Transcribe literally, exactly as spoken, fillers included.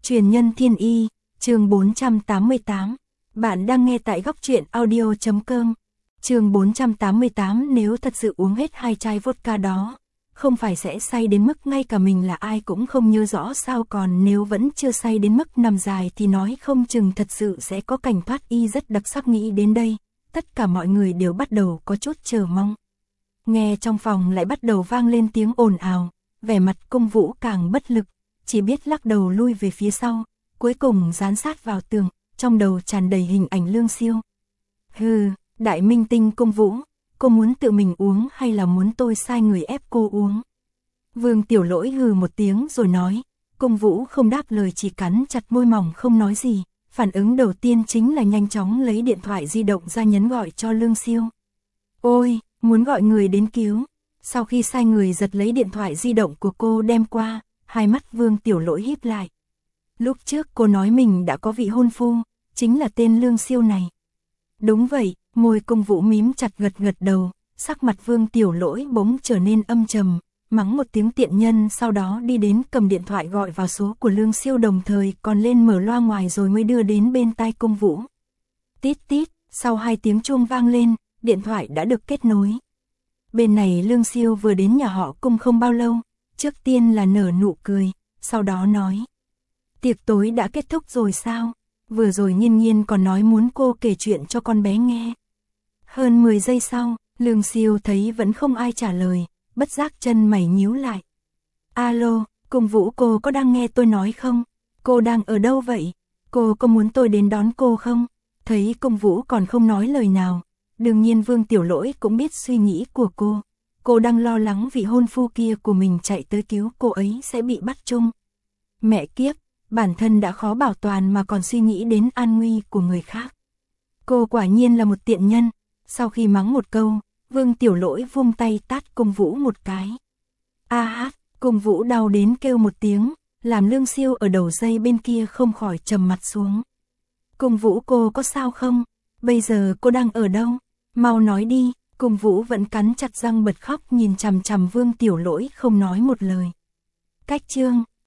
Truyền nhân thiên y, chương bốn trăm tám mươi tám. Bạn đang nghe tại góc truyện audio chấm com. Chương bốn trăm tám mươi tám, nếu thật sự uống hết hai chai vodka đó, không phải sẽ say đến mức ngay cả mình là ai cũng không nhớ rõ sao, còn nếu vẫn chưa say đến mức nằm dài thì nói không chừng thật sự sẽ có cảnh thoát y rất đặc sắc. Nghĩ đến đây, tất cả mọi người đều bắt đầu có chút chờ mong. Nghe trong phòng lại bắt đầu vang lên tiếng ồn ào, vẻ mặt Cung Vũ càng bất lực, chỉ biết lắc đầu lui về phía sau, cuối cùng dán sát vào tường, trong đầu tràn đầy hình ảnh Lương Siêu. Hừ, đại minh tinh Cung Vũ, cô muốn tự mình uống hay là muốn tôi sai người ép cô uống? Vương Tiểu Lỗi hừ một tiếng rồi nói. Cung Vũ không đáp lời, chỉ cắn chặt môi mỏng không nói gì. Phản ứng đầu tiên chính là nhanh chóng lấy điện thoại di động ra nhấn gọi cho Lương Siêu. Ôi, muốn gọi người đến cứu. Sau khi sai người giật lấy điện thoại di động của cô đem qua, hai mắt Vương Tiểu Lỗi híp lại. Lúc trước cô nói mình đã có vị hôn phu, chính là tên Lương Siêu này. Đúng vậy, môi Cung Vũ mím chặt gật gật đầu, sắc mặt Vương Tiểu Lỗi bỗng trở nên âm trầm, mắng một tiếng tiện nhân, sau đó đi đến cầm điện thoại gọi vào số của Lương Siêu, đồng thời còn lên mở loa ngoài rồi mới đưa đến bên tai Cung Vũ. Tít tít, sau hai tiếng chuông vang lên, điện thoại đã được kết nối. Bên này Lương Siêu vừa đến nhà họ Cung không bao lâu, trước tiên là nở nụ cười, sau đó nói. Tiệc tối đã kết thúc rồi sao? Vừa rồi Nhiên Nhiên còn nói muốn cô kể chuyện cho con bé nghe. Hơn mười giây sau, Lương Siêu thấy vẫn không ai trả lời, bất giác chân mày nhíu lại. Alo, Cung Vũ, cô có đang nghe tôi nói không? Cô đang ở đâu vậy? Cô có muốn tôi đến đón cô không? Thấy Cung Vũ còn không nói lời nào, đương nhiên Vương Tiểu Lỗi cũng biết suy nghĩ của cô. Cô đang lo lắng vị hôn phu kia của mình chạy tới cứu cô ấy sẽ bị bắt chung. Mẹ kiếp, bản thân đã khó bảo toàn mà còn suy nghĩ đến an nguy của người khác. Cô quả nhiên là một tiện nhân. Sau khi mắng một câu, Vương Tiểu Lỗi vung tay tát Cung Vũ một cái. A hát, Cung Vũ đau đến kêu một tiếng, làm Lương Siêu ở đầu dây bên kia không khỏi trầm mặt xuống. Cung Vũ, cô có sao không? Bây giờ cô đang ở đâu? Mau nói đi. Cung Vũ vẫn cắn chặt răng bật khóc, nhìn chằm chằm Vương Tiểu Lỗi không nói một lời. Cách chương